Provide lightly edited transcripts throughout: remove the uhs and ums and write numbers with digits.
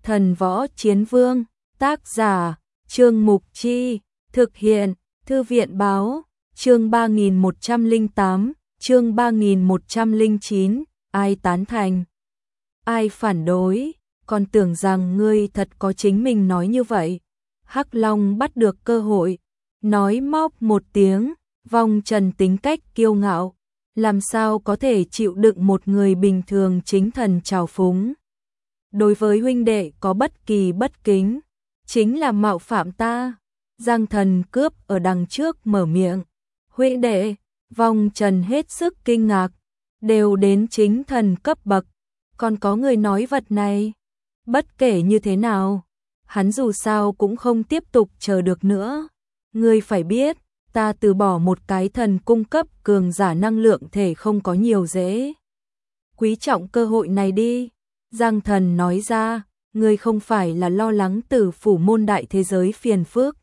Thần Võ Chiến Vương, tác giả Trương Mục Chi, thực hiện Thư viện Báo, chương 3108, chương 3109, ai tán thành, ai phản đối, còn tưởng rằng ngươi thật có chính mình nói như vậy. Hắc Long bắt được cơ hội, nói móc một tiếng, vong trần tính cách kiêu ngạo, làm sao có thể chịu đựng một người bình thường chính thần trào phúng. Đối với huynh đệ có bất kỳ bất kính, chính là mạo phạm ta. Giang Thần cướp ở đằng trước mở miệng. Huynh đệ, vong trần hết sức kinh ngạc, đều đến chính thần cấp bậc, còn có người nói vật này. Bất kể như thế nào, hắn dù sao cũng không tiếp tục chờ được nữa. Ngươi phải biết, ta từ bỏ một cái thần cung cấp cường giả năng lượng thể không có nhiều dễ. Quý trọng cơ hội này đi. Giang Thần nói ra, ngươi không phải là lo lắng Tử Phủ môn đại thế giới phiền phức.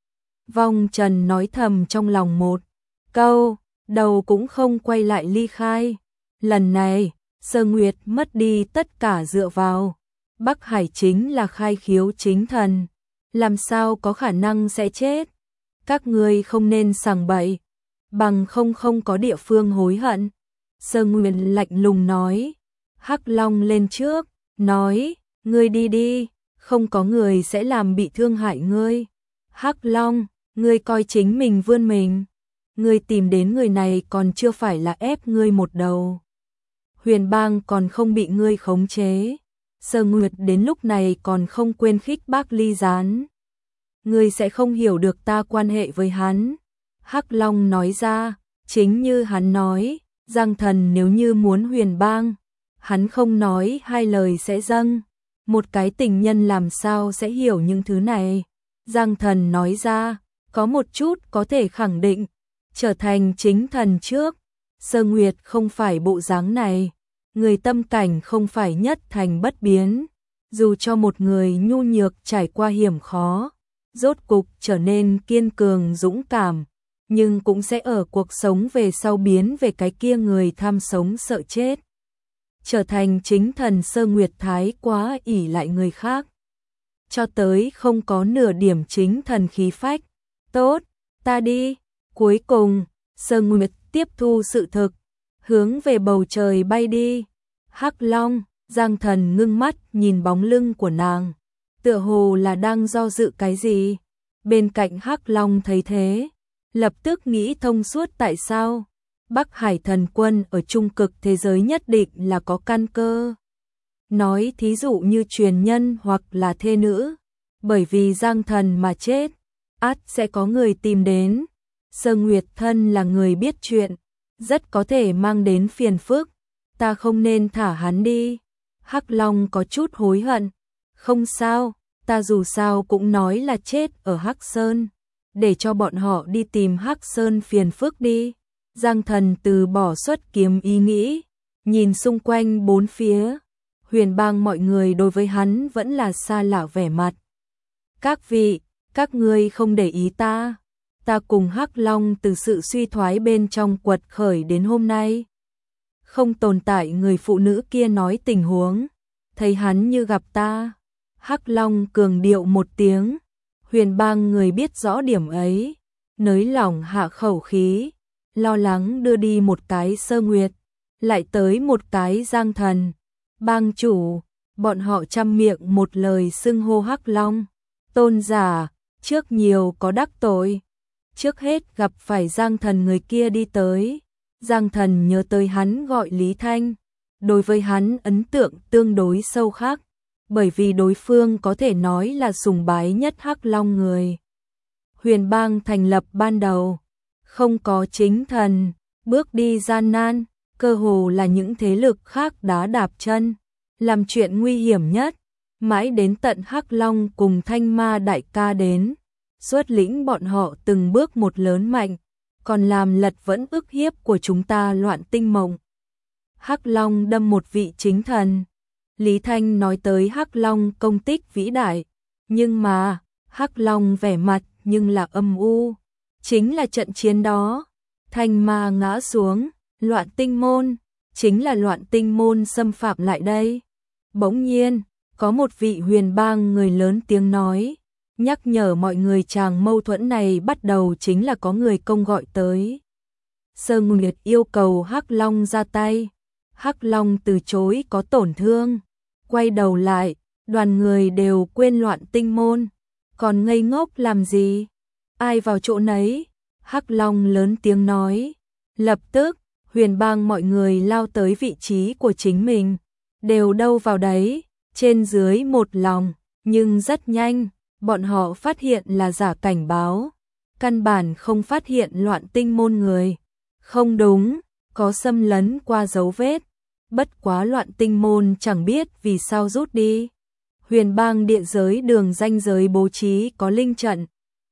Vong Trần nói thầm trong lòng một câu, đầu cũng không quay lại ly khai. Lần này, Sơ Nguyệt mất đi tất cả dựa vào. Bắc Hải chính là khai khiếu chính thần, làm sao có khả năng sẽ chết. Các ngươi không nên sằng bậy, bằng không có địa phương hối hận. Sơ Nguyệt lạnh lùng nói. Hắc Long lên trước, nói, ngươi đi đi, không có người sẽ làm bị thương hại ngươi. Hắc Long, ngươi coi chính mình vươn mình, ngươi tìm đến người này còn chưa phải là ép ngươi một đầu. Huyền Bang còn không bị ngươi khống chế. Sơ Nguyệt đến lúc này còn không quên khích bác Ly Gián. Ngươi sẽ không hiểu được ta quan hệ với hắn. Hắc Long nói ra, chính như hắn nói, Giang Thần nếu như muốn Huyền Bang, hắn không nói hai lời sẽ dâng. Một cái tình nhân làm sao sẽ hiểu những thứ này. Giang Thần nói ra, có một chút có thể khẳng định, trở thành chính thần trước, Sơ Nguyệt không phải bộ dáng này. Người tâm cảnh không phải nhất thành bất biến, dù cho một người nhu nhược trải qua hiểm khó, rốt cục trở nên kiên cường dũng cảm, nhưng cũng sẽ ở cuộc sống về sau biến về cái kia người tham sống sợ chết. Trở thành chính thần Sơ Nguyệt thái quá ỷ lại người khác, cho tới không có nửa điểm chính thần khí phách. Tốt, ta đi. Cuối cùng, Sơ Nguyệt tiếp thu sự thực, hướng về bầu trời bay đi. Hắc Long, Giang Thần ngưng mắt nhìn bóng lưng của nàng, tựa hồ là đang do dự cái gì. Bên cạnh Hắc Long thấy thế, lập tức nghĩ thông suốt tại sao Bắc Hải thần quân ở trung cực thế giới nhất định là có căn cơ. Nói thí dụ như truyền nhân hoặc là thê nữ, bởi vì Giang Thần mà chết, ắt sẽ có người tìm đến. Sơ Nguyệt thân là người biết chuyện, rất có thể mang đến phiền phức. Ta không nên thả hắn đi. Hắc Long có chút hối hận. Không sao, ta dù sao cũng nói là chết ở Hắc Sơn, để cho bọn họ đi tìm Hắc Sơn phiền phức đi. Giang Thần từ bỏ xuất kiếm ý nghĩ, nhìn xung quanh bốn phía. Huyền Bang mọi người đối với hắn vẫn là xa lạ vẻ mặt. Các vị, các ngươi không để ý ta. Ta cùng Hắc Long từ sự suy thoái bên trong quật khởi đến hôm nay. Không tồn tại người phụ nữ kia nói tình huống, thấy hắn như gặp ta. Hắc Long cường điệu một tiếng. Huyền Bang người biết rõ điểm ấy, nới lỏng hạ khẩu khí, lo lắng đưa đi một cái Sơ Nguyệt, lại tới một cái Giang Thần. Bang chủ, bọn họ trăm miệng một lời xưng hô Hắc Long. Tôn giả, trước nhiều có đắc tội. Trước hết gặp phải Giang Thần người kia đi tới. Giang Thần nhớ tới hắn gọi Lý Thanh, đối với hắn ấn tượng tương đối sâu khắc, bởi vì đối phương có thể nói là sùng bái nhất Hắc Long người. Huyền Bang thành lập ban đầu, không có chính thần, bước đi gian nan, cơ hồ là những thế lực khác đá đạp chân, làm chuyện nguy hiểm nhất, mãi đến tận Hắc Long cùng Thanh Ma đại ca đến, xuất lĩnh bọn họ từng bước một lớn mạnh, còn làm lật vẫn ức hiếp của chúng ta loạn tinh mộng. Hắc Long đâm một vị chính thần. Lý Thanh nói tới Hắc Long công tích vĩ đại, nhưng mà Hắc Long vẻ mặt nhưng là âm u. Chính là trận chiến đó, Thanh Ma ngã xuống, loạn tinh môn, chính là loạn tinh môn xâm phạm lại đây. Bỗng nhiên, Có một vị huyền bang người lớn tiếng nói, nhắc nhở mọi người chàng mâu thuẫn này bắt đầu chính là có người công gọi tới. Sơ Nguyệt yêu cầu Hắc Long ra tay. Hắc Long từ chối có tổn thương. Quay đầu lại, đoàn người đều quên Loạn Tinh môn. Còn ngây ngốc làm gì? Ai vào chỗ nấy? Hắc Long lớn tiếng nói. Lập tức, huyền bang mọi người lao tới vị trí của chính mình. Đều đâu vào đấy, trên dưới một lòng. Nhưng rất nhanh, bọn họ phát hiện là giả cảnh báo. Căn bản không phát hiện Loạn Tinh môn người. Không đúng, có xâm lấn qua dấu vết. Bất quá Loạn Tinh môn chẳng biết vì sao rút đi. Huyền bang địa giới đường ranh giới bố trí có linh trận.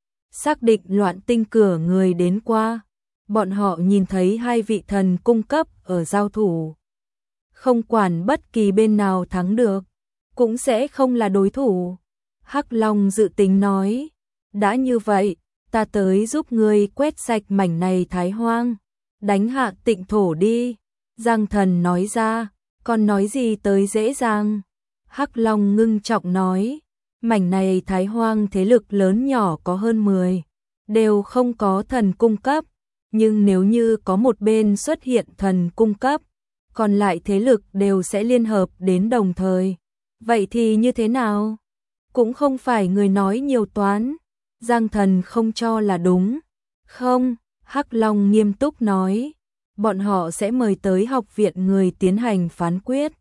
Xác định Loạn Tinh cửa người đến qua. Bọn họ nhìn thấy hai vị thần cung cấp ở giao thủ. Không quản bất kỳ bên nào thắng được, cũng sẽ không là đối thủ. Hắc Long dự tính nói, đã như vậy, ta tới giúp ngươi quét sạch mảnh này Thái Hoang, đánh hạ Tịnh thổ đi. Giang Thần nói ra, còn nói gì tới dễ dàng. Hắc Long ngưng trọng nói, mảnh này Thái Hoang thế lực lớn nhỏ có hơn 10, đều không có thần cung cấp, nhưng nếu như có một bên xuất hiện thần cung cấp, còn lại thế lực đều sẽ liên hợp đến đồng thời. Vậy thì như thế nào? Cũng không phải người nói nhiều toán. Giang Thần không cho là đúng. Không, Hắc Long nghiêm túc nói, bọn họ sẽ mời tới học viện người tiến hành phán quyết.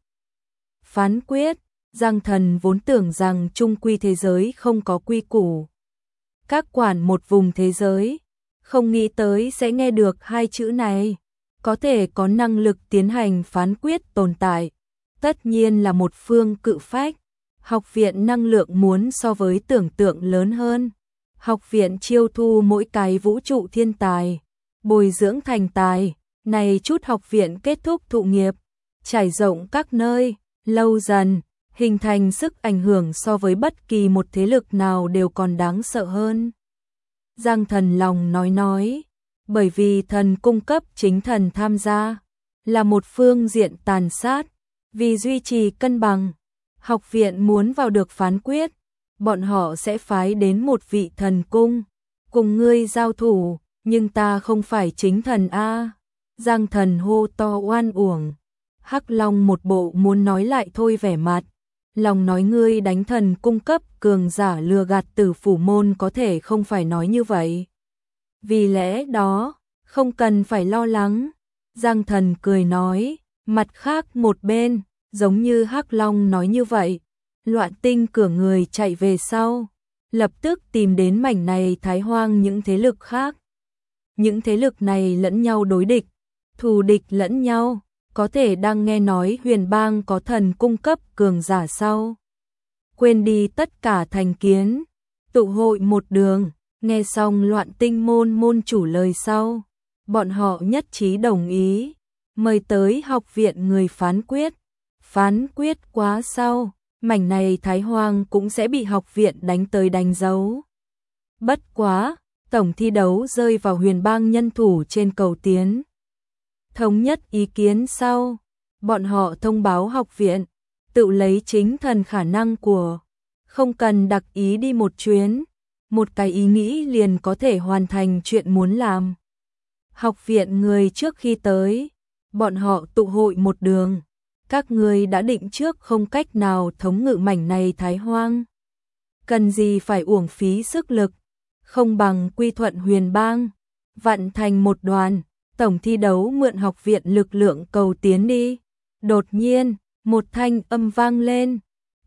Phán quyết? Giang Thần vốn tưởng rằng chung quy thế giới không có quy củ. Các quản một vùng thế giới, không nghĩ tới sẽ nghe được hai chữ này. Có thể có năng lực tiến hành phán quyết tồn tại. Tất nhiên là một phương cự phách. Học viện năng lượng muốn so với tưởng tượng lớn hơn. Học viện chiêu thu mỗi cái vũ trụ thiên tài, bồi dưỡng thành tài. Này chút học viện kết thúc thụ nghiệp, trải rộng các nơi, lâu dần, hình thành sức ảnh hưởng so với bất kỳ một thế lực nào đều còn đáng sợ hơn. Giang Thần lòng nói, bởi vì thần cung cấp chính thần tham gia, là một phương diện tàn sát, vì duy trì cân bằng. Học viện muốn vào được phán quyết, bọn họ sẽ phái đến một vị thần cung, cùng ngươi giao thủ, nhưng ta không phải chính thần a. Giang Thần hô to oan uổng. Hắc Long một bộ muốn nói lại thôi vẻ mặt, lòng nói ngươi đánh thần cung cấp cường giả lừa gạt Tử Phủ môn có thể không phải nói như vậy. Vì lẽ đó, không cần phải lo lắng. Giang Thần cười nói, mặt khác một bên, giống như Hắc Long nói như vậy, Loạn Tinh cửa người chạy về sau, lập tức tìm đến mảnh này Thái Hoang những thế lực khác. Những thế lực này lẫn nhau đối địch, thù địch lẫn nhau, có thể đang nghe nói huyền bang có thần cung cấp cường giả sau. Quên đi tất cả thành kiến, tụ hội một đường, nghe xong Loạn Tinh môn môn chủ lời sau. Bọn họ nhất trí đồng ý, mời tới học viện người phán quyết. Phán quyết quá sau, mảnh này Thái Hoang cũng sẽ bị học viện đánh tới đánh dấu. Bất quá, tổng thi đấu rơi vào huyền bang nhân thủ trên cầu tiến. Thống nhất ý kiến sau, bọn họ thông báo học viện, tự lấy chính thần khả năng của, không cần đặc ý đi một chuyến, một cái ý nghĩ liền có thể hoàn thành chuyện muốn làm. Học viện người trước khi tới, bọn họ tụ hội một đường, các người đã định trước không cách nào thống ngự mảnh này Thái Hoang. Cần gì phải uổng phí sức lực, không bằng quy thuận huyền bang, vặn thành một đoàn, tổng thi đấu mượn học viện lực lượng cầu tiến đi. Đột nhiên, một thanh âm vang lên,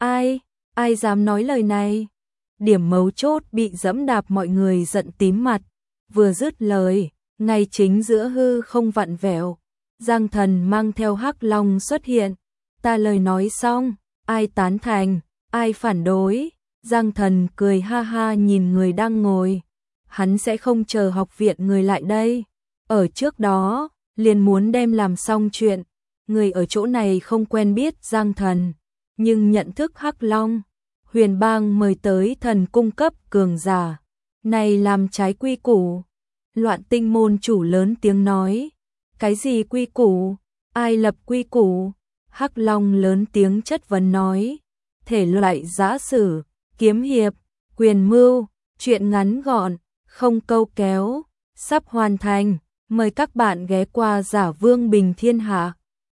ai dám nói lời này? Điểm mấu chốt bị dẫm đạp mọi người giận tím mặt, vừa dứt lời, ngay chính giữa hư không vặn vẹo, Giang Thần mang theo Hắc Long xuất hiện. Ta lời nói xong, ai tán thành, ai phản đối? Giang Thần cười ha ha nhìn người đang ngồi. Hắn sẽ không chờ học viện người lại đây. Ở trước đó, liền muốn đem làm xong chuyện. Người ở chỗ này không quen biết Giang Thần, nhưng nhận thức Hắc Long. Huyền bang mời tới thần cung cấp cường giả. Này làm trái quy củ. Loạn Tinh môn chủ lớn tiếng nói. Cái gì quy củ? Ai lập quy củ? Hắc Long lớn tiếng chất vấn nói. thể loại giã sử, kiếm hiệp, quyền mưu, truyện ngắn gọn, không câu kéo, sắp hoàn thành. Mời các bạn ghé qua Giả Vương Bình Thiên Hạ.